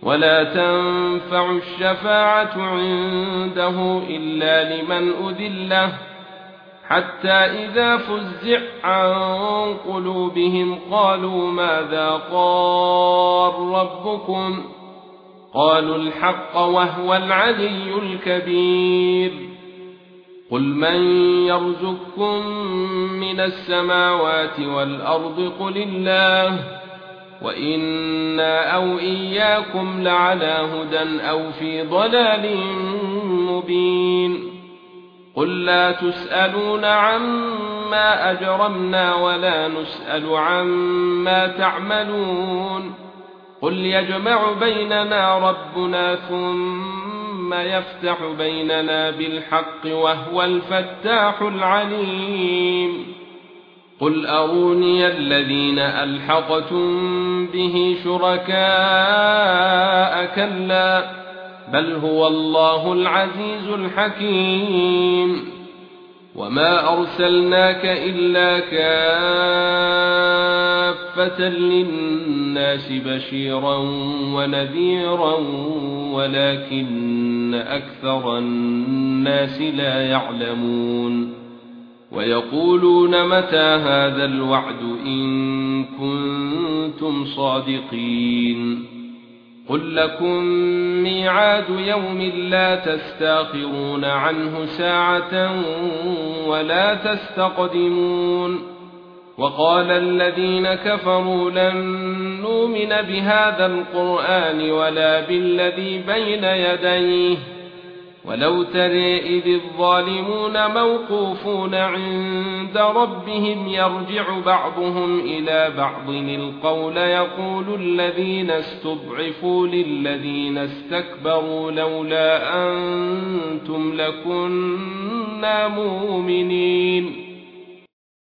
ولا تنفع الشفاعة عنده إلا لمن أذن له حتى إذا فزع عن قلوبهم قالوا ماذا قال ربكم قالوا الحق وهو العلي الكبير قل من يرزقكم من السماوات والأرض قل الله وإنا أو إياكم لعلى هدى أو في ضلال مبين قل لا تسألون عما أجرمنا ولا نسأل عما تعملون قل يجمع بيننا ربنا ثم يفتح بيننا بالحق وهو الفتاح العليم قل أروني الذين ألحقتم به شركاء كلا بل هو الله العزيز الحكيم وما أرسلناك إلا كافة للناس بشيرا ونذيرا ولكن أكثر الناس لا يعلمون ويقولون متى هذا الوعد إن كنتم صادقين قل لكم ميعاد يوم لا تستاخرون عنه ساعة ولا تستقدمون وقال الذين كفروا لن نؤمن بهذا القرآن ولا بالذي بين يديه ولو ترى إذ الظالمون موقوفون عند ربهم يرجع بعضهم إلى بعض القول يقول الذين استضعفوا للذين استكبروا لولا أنتم لكنا مؤمنين